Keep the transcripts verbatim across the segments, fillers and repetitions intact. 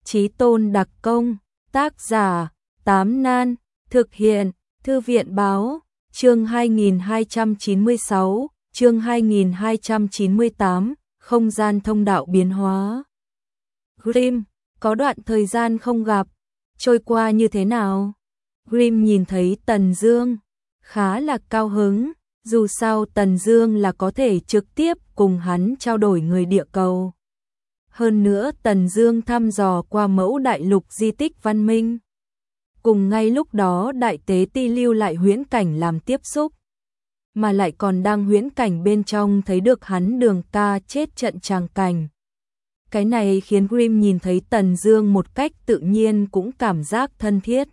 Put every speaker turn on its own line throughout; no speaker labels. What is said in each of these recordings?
Chí tôn đặc công, tác giả, Tám Nan, thực hiện, Thư viện báo, chương hai nghìn hai trăm chín mươi sáu, chương hai nghìn hai trăm chín mươi tám, không gian thông đạo biến hóa. Grimm, có đoạn thời gian không gặp, trôi qua như thế nào? Grimm nhìn thấy Tần Dương, khá là cao hứng, dù sao Tần Dương là có thể trực tiếp cùng hắn trao đổi người địa cầu. Hơn nữa Tần Dương thăm dò qua mẫu đại lục di tích văn minh. Cùng ngay lúc đó đại tế ti lưu lại huyễn cảnh làm tiếp xúc. Mà lại còn đang huyễn cảnh bên trong thấy được hắn Đường ca chết trận tràng cảnh. Cái này khiến Grimm nhìn thấy Tần Dương một cách tự nhiên cũng cảm giác thân thiết.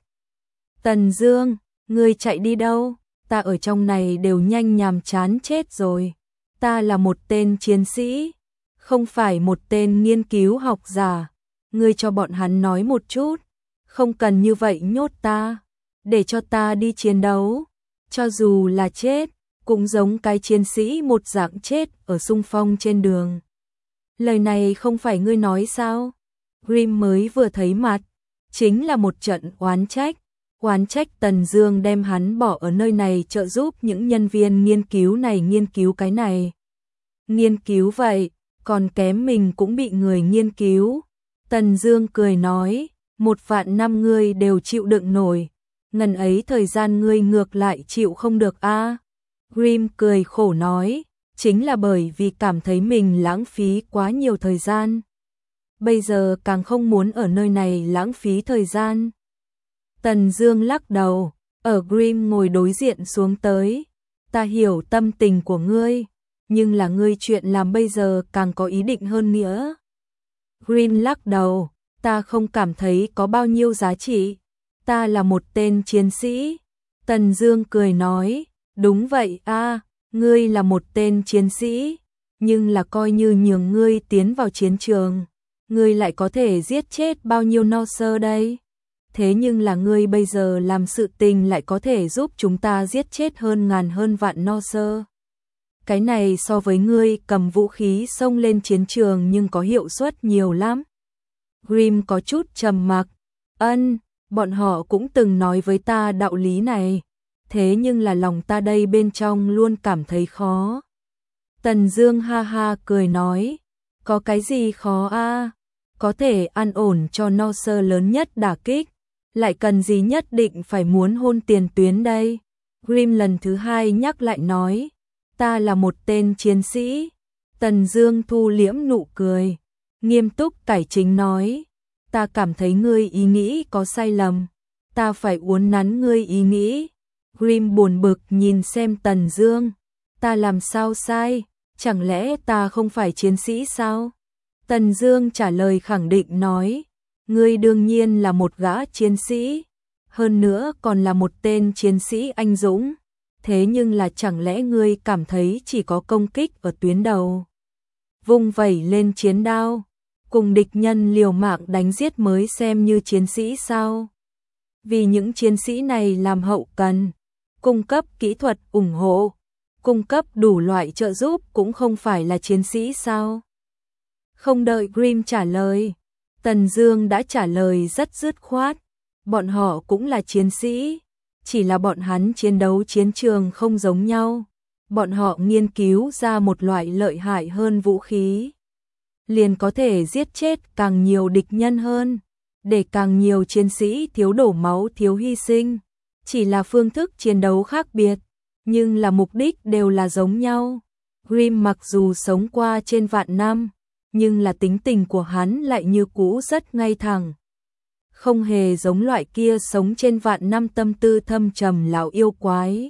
Tần Dương, ngươi chạy đi đâu? Ta ở trong này đều nhanh nhàm chán chết rồi. Ta là một tên chiến sĩ, không phải một tên nghiên cứu học giả. Ngươi cho bọn hắn nói một chút, không cần như vậy nhốt ta, để cho ta đi chiến đấu. Cho dù là chết, cũng giống cái chiến sĩ một dạng chết ở xung phong trên đường. Lời này không phải ngươi nói sao? Grimm mới vừa thấy mặt, chính là một trận oán trách. Oán trách Tần Dương đem hắn bỏ ở nơi này trợ giúp những nhân viên nghiên cứu này nghiên cứu cái này. Nghiên cứu vậy, còn kém mình cũng bị người nghiên cứu. Tần Dương cười nói, một vạn năm ngươi đều chịu đựng nổi, ngần ấy thời gian ngươi ngược lại chịu không được a. À? Grimm cười khổ nói, chính là bởi vì cảm thấy mình lãng phí quá nhiều thời gian. Bây giờ càng không muốn ở nơi này lãng phí thời gian. Tần Dương lắc đầu, ở Grimm ngồi đối diện xuống tới. Ta hiểu tâm tình của ngươi, nhưng là ngươi chuyện làm bây giờ càng có ý định hơn nữa. Grimm lắc đầu, ta không cảm thấy có bao nhiêu giá trị. Ta là một tên chiến sĩ. Tần Dương cười nói, đúng vậy a, à, ngươi là một tên chiến sĩ, nhưng là coi như nhường ngươi tiến vào chiến trường, ngươi lại có thể giết chết bao nhiêu no sơ đây? Thế nhưng là ngươi bây giờ làm sự tình lại có thể giúp chúng ta giết chết hơn ngàn hơn vạn no sơ. Cái này so với ngươi cầm vũ khí xông lên chiến trường nhưng có hiệu suất nhiều lắm. Grimm có chút trầm mặc, ân, bọn họ cũng từng nói với ta đạo lý này, thế nhưng là lòng ta đây bên trong luôn cảm thấy khó. Tần Dương ha ha cười nói, có cái gì khó a? À? Có thể an ổn cho no sơ lớn nhất đả kích, lại cần gì nhất định phải muốn hôn tiền tuyến đây? Grimm lần thứ hai nhắc lại nói, ta là một tên chiến sĩ. Tần Dương thu liễm nụ cười, nghiêm túc cải chính nói, ta cảm thấy ngươi ý nghĩ có sai lầm, ta phải uốn nắn ngươi ý nghĩ. Grimm buồn bực nhìn xem Tần Dương, ta làm sao sai, chẳng lẽ ta không phải chiến sĩ sao? Tần Dương trả lời khẳng định nói, ngươi đương nhiên là một gã chiến sĩ, hơn nữa còn là một tên chiến sĩ anh dũng, thế nhưng là chẳng lẽ ngươi cảm thấy chỉ có công kích ở tuyến đầu, vung vẩy lên chiến đao, cùng địch nhân liều mạng đánh giết mới xem như chiến sĩ sao? Vì những chiến sĩ này làm hậu cần, cung cấp kỹ thuật ủng hộ, cung cấp đủ loại trợ giúp cũng không phải là chiến sĩ sao? Không đợi Grimm trả lời, Tần Dương đã trả lời rất dứt khoát, bọn họ cũng là chiến sĩ, chỉ là bọn hắn chiến đấu chiến trường không giống nhau, bọn họ nghiên cứu ra một loại lợi hại hơn vũ khí, liền có thể giết chết càng nhiều địch nhân hơn, để càng nhiều chiến sĩ thiếu đổ máu thiếu hy sinh, chỉ là phương thức chiến đấu khác biệt, nhưng là mục đích đều là giống nhau. Grimm mặc dù sống qua trên vạn năm, nhưng là tính tình của hắn lại như cũ rất ngay thẳng. Không hề giống loại kia sống trên vạn năm tâm tư thâm trầm lão yêu quái.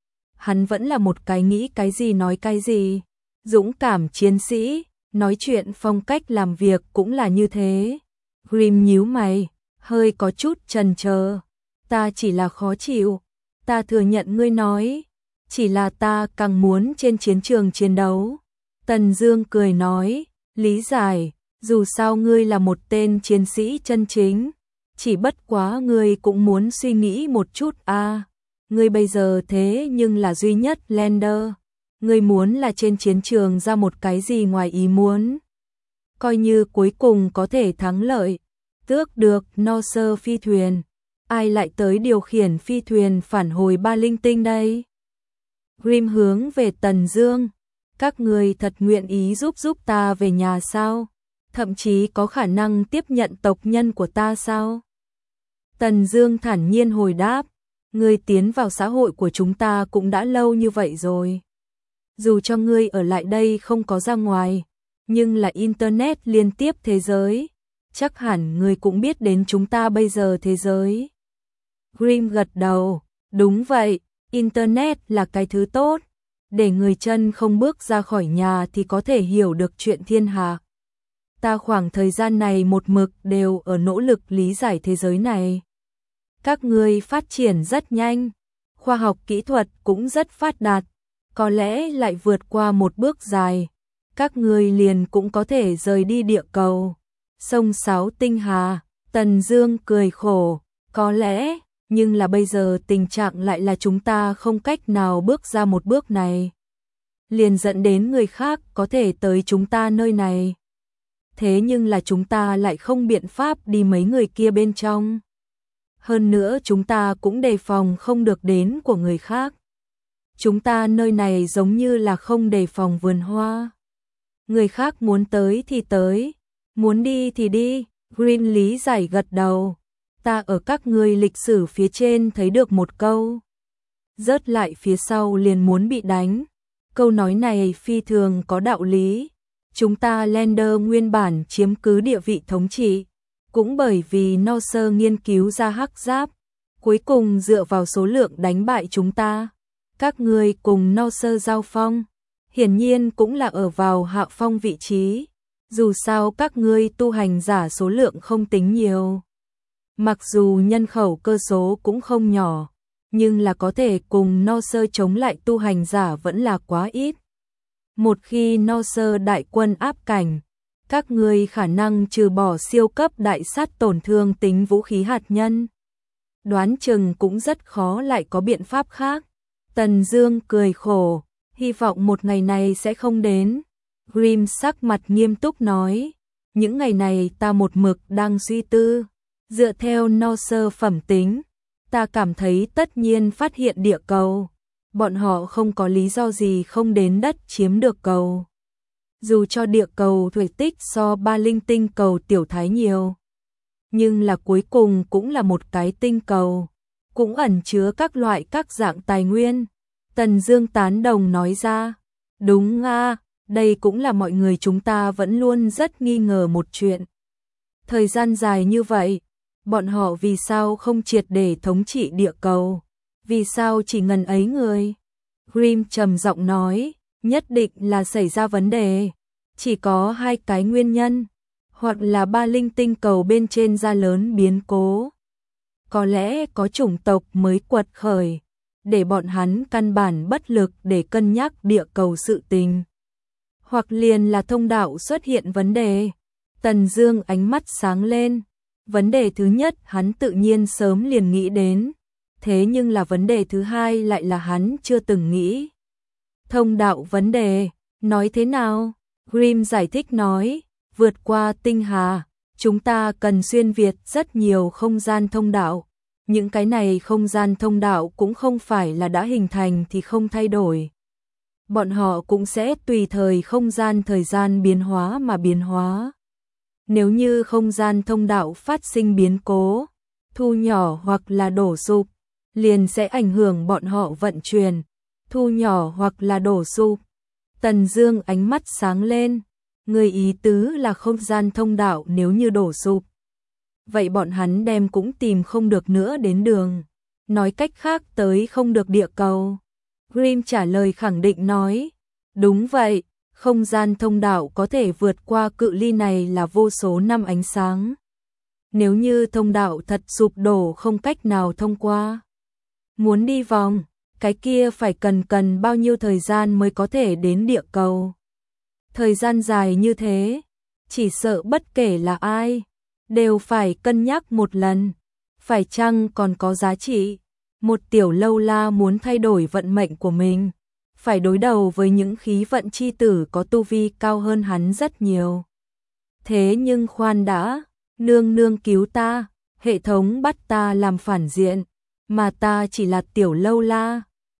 Hắn vẫn là một cái nghĩ cái gì nói cái gì, dũng cảm chiến sĩ, nói chuyện phong cách làm việc cũng là như thế. Grimm nhíu mày, hơi có chút chần chờ, ta chỉ là khó chịu, ta thừa nhận ngươi nói, chỉ là ta càng muốn trên chiến trường chiến đấu. Tần Dương cười nói, lý giải, dù sao ngươi là một tên chiến sĩ chân chính, chỉ bất quá ngươi cũng muốn suy nghĩ một chút a. À, ngươi bây giờ thế nhưng là duy nhất Lander, ngươi muốn là trên chiến trường ra một cái gì ngoài ý muốn, coi như cuối cùng có thể thắng lợi, tước được no sơ phi thuyền. Ai lại tới điều khiển phi thuyền phản hồi ba linh tinh đây? Grim hướng về Tần Dương. Các người thật nguyện ý giúp giúp ta về nhà sao? Thậm chí có khả năng tiếp nhận tộc nhân của ta sao? Tần Dương thản nhiên hồi đáp. Ngươi tiến vào xã hội của chúng ta cũng đã lâu như vậy rồi. Dù cho ngươi ở lại đây không có ra ngoài, nhưng là Internet liên tiếp thế giới. Chắc hẳn ngươi cũng biết đến chúng ta bây giờ thế giới. Grim gật đầu. Đúng vậy, Internet là cái thứ tốt. Để người chân không bước ra khỏi nhà thì có thể hiểu được chuyện thiên hạ. Ta khoảng thời gian này một mực đều ở nỗ lực lý giải thế giới này. Các ngươi phát triển rất nhanh, khoa học kỹ thuật cũng rất phát đạt, có lẽ lại vượt qua một bước dài. Các ngươi liền cũng có thể rời đi địa cầu. Sông Sáo Tinh Hà, Tần Dương cười khổ, có lẽ, nhưng là bây giờ tình trạng lại là chúng ta không cách nào bước ra một bước này. Liền dẫn đến người khác có thể tới chúng ta nơi này. Thế nhưng là chúng ta lại không biện pháp đi mấy người kia bên trong. Hơn nữa chúng ta cũng đề phòng không được đến của người khác. Chúng ta nơi này giống như là không đề phòng vườn hoa. Người khác muốn tới thì tới, muốn đi thì đi. Green lý giải gật đầu. Ta ở các ngươi lịch sử phía trên thấy được một câu. Rớt lại phía sau liền muốn bị đánh. Câu nói này phi thường có đạo lý. Chúng ta Lander nguyên bản chiếm cứ địa vị thống trị. Cũng bởi vì no sơ nghiên cứu ra hắc giáp. Cuối cùng dựa vào số lượng đánh bại chúng ta. Các ngươi cùng no sơ giao phong. Hiển nhiên cũng là ở vào hạ phong vị trí. Dù sao các ngươi tu hành giả số lượng không tính nhiều. Mặc dù nhân khẩu cơ số cũng không nhỏ, nhưng là có thể cùng no sơ chống lại tu hành giả vẫn là quá ít. Một khi no sơ đại quân áp cảnh, các ngươi khả năng trừ bỏ siêu cấp đại sát tổn thương tính vũ khí hạt nhân. Đoán chừng cũng rất khó lại có biện pháp khác. Tần Dương cười khổ, hy vọng một ngày này sẽ không đến. Grim sắc mặt nghiêm túc nói, những ngày này ta một mực đang suy tư. Dựa theo no sơ phẩm tính, ta cảm thấy tất nhiên phát hiện địa cầu. Bọn họ không có lý do gì không đến đất chiếm được cầu. Dù cho địa cầu thể tích so ba linh tinh cầu tiểu thái nhiều, nhưng là cuối cùng cũng là một cái tinh cầu, cũng ẩn chứa các loại các dạng tài nguyên. Tần Dương tán đồng nói ra, đúng a, đây cũng là mọi người chúng ta vẫn luôn rất nghi ngờ một chuyện. Thời gian dài như vậy, bọn họ vì sao không triệt để thống trị địa cầu? Vì sao chỉ ngần ấy người? Grim trầm giọng nói, nhất định là xảy ra vấn đề. Chỉ có hai cái nguyên nhân, hoặc là ba linh tinh cầu bên trên ra lớn biến cố. Có lẽ có chủng tộc mới quật khởi, để bọn hắn căn bản bất lực để cân nhắc địa cầu sự tình. Hoặc liền là thông đạo xuất hiện vấn đề. Tần Dương ánh mắt sáng lên. Vấn đề thứ nhất hắn tự nhiên sớm liền nghĩ đến. Thế nhưng là vấn đề thứ hai lại là hắn chưa từng nghĩ. Thông đạo vấn đề, nói thế nào? Grim giải thích nói, vượt qua tinh hà, chúng ta cần xuyên việt rất nhiều không gian thông đạo. Những cái này không gian thông đạo cũng không phải là đã hình thành thì không thay đổi. Bọn họ cũng sẽ tùy thời không gian thời gian biến hóa mà biến hóa. Nếu như không gian thông đạo phát sinh biến cố, thu nhỏ hoặc là đổ sụp, liền sẽ ảnh hưởng bọn họ vận chuyển, thu nhỏ hoặc là đổ sụp. Tần Dương ánh mắt sáng lên, người ý tứ là không gian thông đạo nếu như đổ sụp, vậy bọn hắn đem cũng tìm không được nữa đến đường, nói cách khác tới không được địa cầu. Grim trả lời khẳng định nói, đúng vậy, không gian thông đạo có thể vượt qua cự ly này là vô số năm ánh sáng. Nếu như thông đạo thật sụp đổ không cách nào thông qua, muốn đi vòng, cái kia phải cần cần bao nhiêu thời gian mới có thể đến địa cầu. Thời gian dài như thế, chỉ sợ bất kể là ai, đều phải cân nhắc một lần, phải chăng còn có giá trị. Một tiểu lâu la muốn thay đổi vận mệnh của mình, phải đối đầu với những khí vận chi tử có tu vi cao hơn hắn rất nhiều. Thế nhưng khoan đã, Nương nương cứu ta, hệ thống bắt ta làm phản diện, mà ta chỉ là tiểu lâu la.